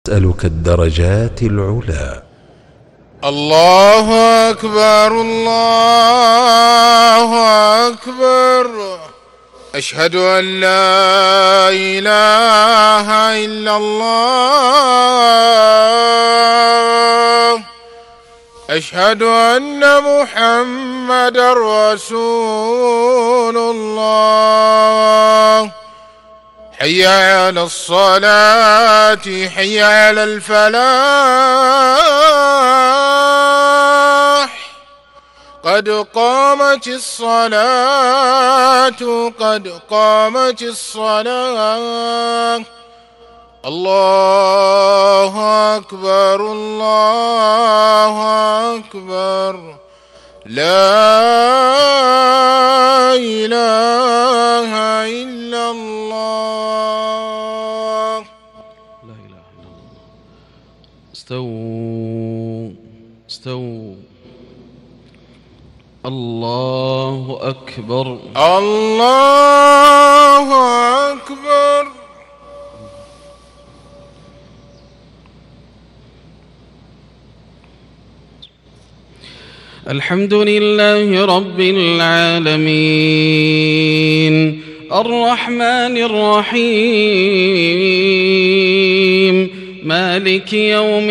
أسألك الدرجات العلى. الله أكبر الله أكبر. أشهد أن لا إله إلا الله. أشهد أن محمدًا رسول الله. حي على الصلاة حي على الفلاح. قد قامت الصلاة قد قامت الصلاة. الله أكبر الله أكبر. لا إله إلا الله. لا إله إلا الله. استووا. الله أكبر الله أكبر. الحمد لله رب العالمين الرحمن الرحيم مالك يوم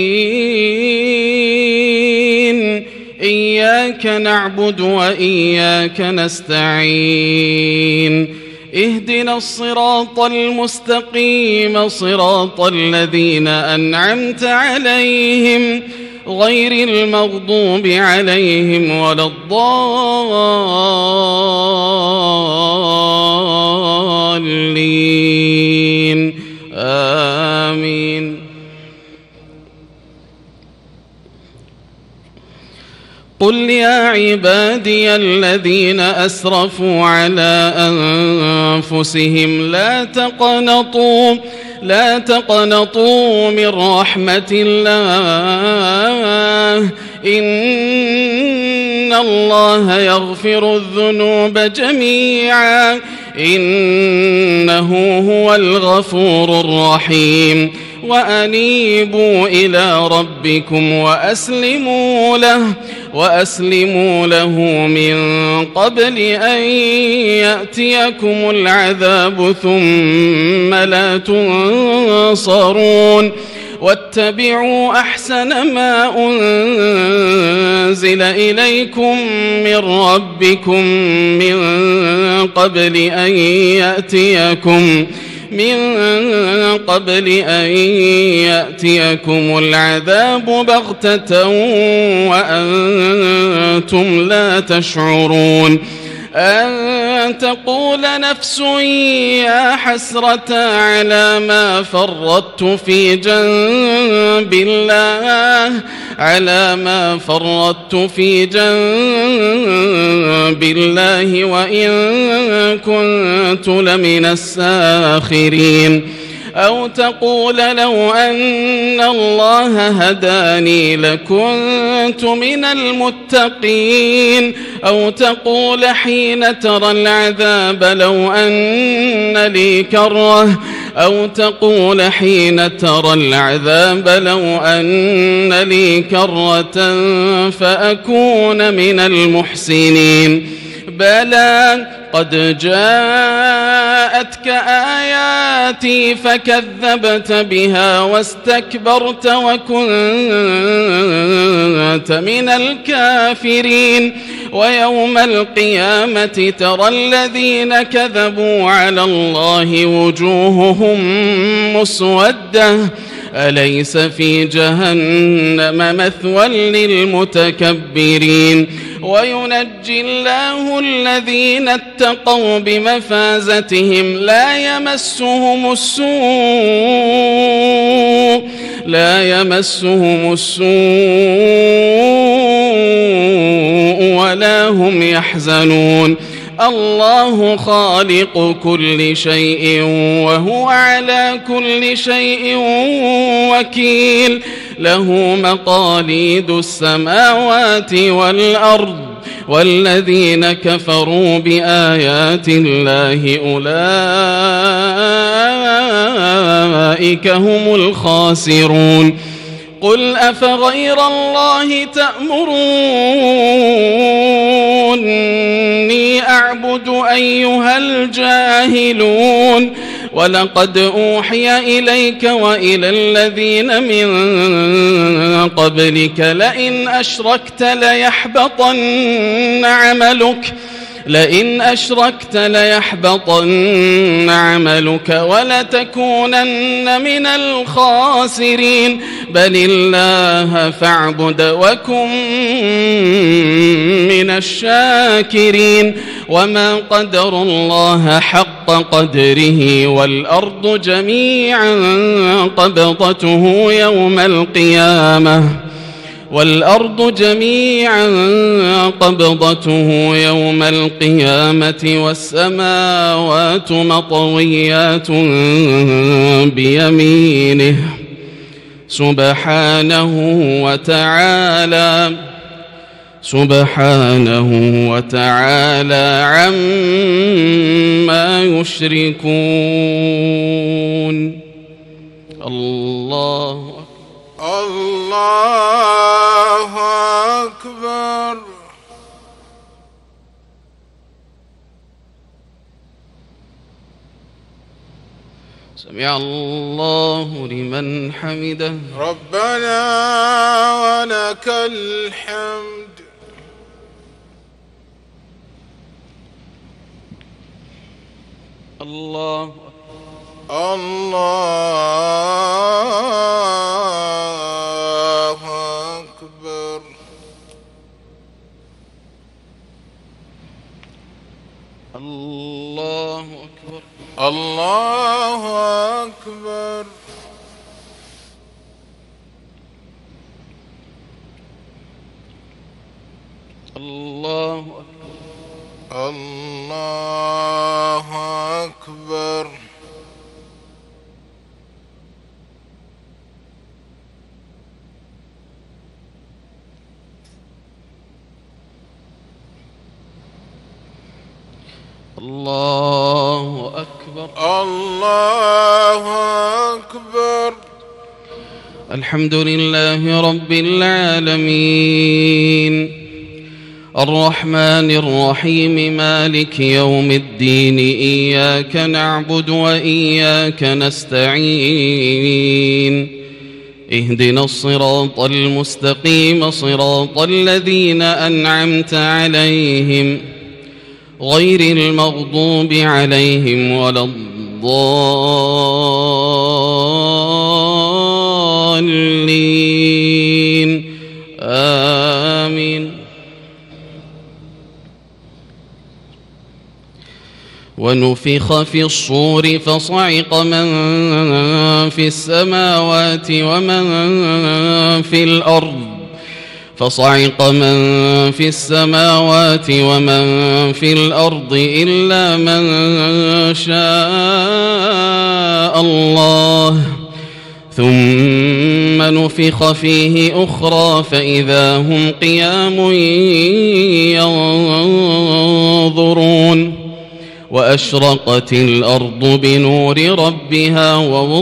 الدين. إياك نعبد وإياك نستعين. اهدنا الصراط المستقيم صراط الذين أنعمت عليهم غير المغضوب عليهم ولا الضالين. آمين. قل يا عبادي الذين أسرفوا على أنفسهم لا تقنطوا من رحمة الله إن الله يغفر الذنوب جميعا إنه هو الغفور الرحيم. وأنيبوا إلى ربكم وأسلموا له من قبل أن يأتيكم العذاب ثم لا تنصرون. واتبعوا أحسن ما أنزل إليكم من ربكم من قبل أن يأتيكم العذاب بغتة وأنتم لا تشعرون. أن تقول نفس يا حسرة على ما فرطت في جنب الله وإن كنت لمن الساخرين. أو تقول لو أن الله هداني لكنت من المتقين. أو تقول حين ترى العذاب لو أن لي كرة فأكون من المحسنين. بلى قد جاءتك آياتي فكذبت بها واستكبرت وكنت من الكافرين. ويوم القيامة ترى الذين كذبوا على الله وجوههم مسودة أليس في جهنم مثوى للمتكبرين. وينجي الله الذين اتقوا بمفازتهم لا يمسهم السوء ولا هم يحزنون. الله خالق كل شيء وهو على كل شيء وكيل. له مقاليد السماوات والأرض والذين كفروا بآيات الله أولئك هم الخاسرون قل أفغير الله تأمروني أعبد أيها الجاهلون ولقد أوحي إليك وإلى الذين من قبلك لئن أشركت ليحبطن عملك ولتكونن من الخاسرين بل الله فاعبد وكن من الشاكرين وما قدروا الله حق قدره والأرض جميعا قبضته يوم القيامة والسماوات مطويات بيمينه سبحانه وتعالى عما يشركون. الله أكبر. سمع الله لمن حمده. ربنا ولك الحمد. الله أكبر. الله أكبر. الله أكبر. الله أكبر. الله أكبر. الله أكبر. الله أكبر. الحمد لله رب العالمين الرحمن الرحيم مالك يوم الدين إياك نعبد وإياك نستعين اهدنا الصراط المستقيم صراط الذين أنعمت عليهم غير المغضوب عليهم ولا الضالين آمين. ونفخ في الصور فصعق من في السماوات ومن في الأرض إلا من شاء الله ثم نفخ فيه أخرى فإذا هم قيام ينظرون وأشرقت الأرض بنور ربها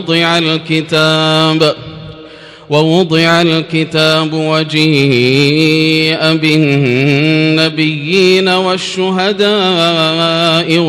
ووضع الكتاب وجيء بالنبيين والشهداء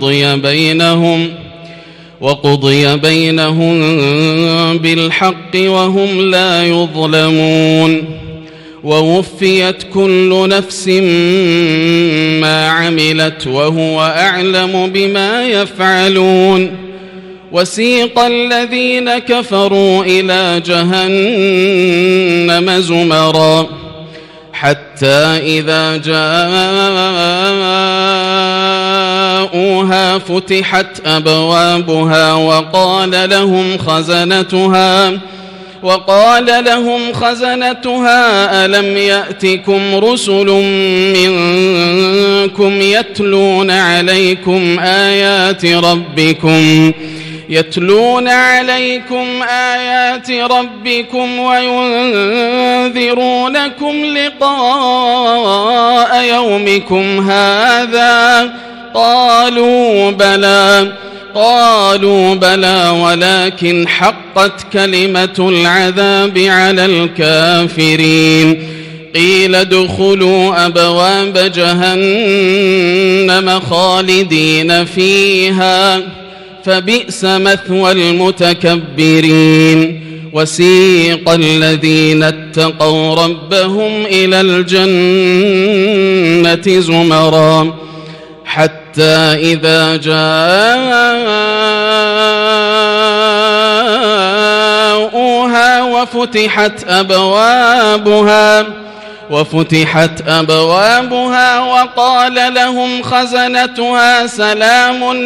وقضي بينهم بالحق وهم لا يظلمون ووفيت كل نفس ما عملت وهو أعلم بما يفعلون. وسيق الذين كفروا إلى جهنم زمرا حتى إذا جاءوها فتحت أبوابها وقال لهم خزنتها ألم يأتكم رسل منكم يتلون عليكم آيات ربكم يتلون عليكم آيات ربكم وينذرونكم لقاء يومكم هذا. قالوا بلى ولكن حقت كلمة العذاب على الكافرين. قيل ادخلوا أبواب جهنم خالدين فيها فبئس مثوى المتكبرين. وسيق الذين اتقوا ربهم إلى الجنة زمرا حتى إذا جاءوها وفتحت أبوابها وقال لهم خزنتها سلام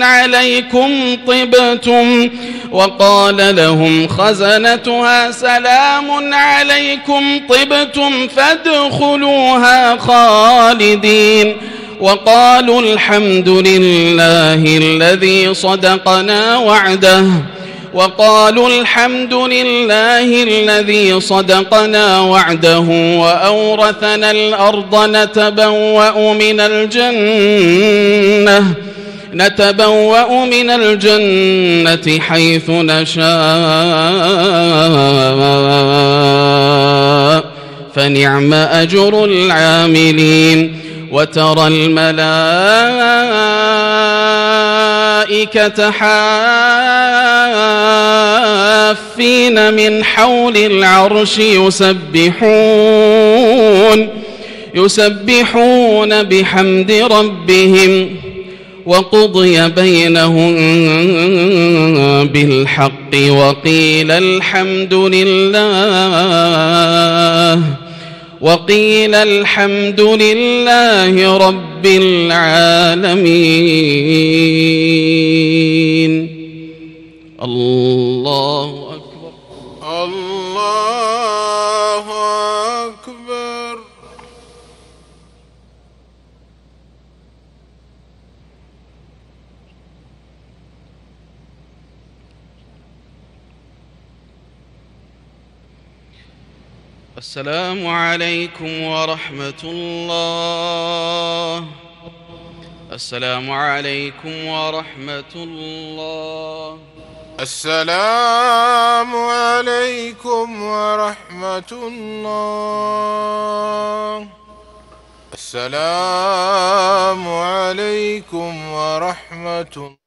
عليكم طبتم فادخلوها خالدين. وقالوا الحمد لله الذي صدقنا وعده وأورثنا الأرض نتبوأ من الجنة حيث نشاء فنعم أجر العاملين. وترى الملائكة حافين من حول العرش يسبحون بحمد ربهم وقضي بينهم بالحق وقيل الحمد لله رب العالمين. الله أكبر. الله أكبر. السلام عليكم ورحمة الله. السلام عليكم ورحمة الله. السلام عليكم ورحمة الله. السلام عليكم ورحمة الله.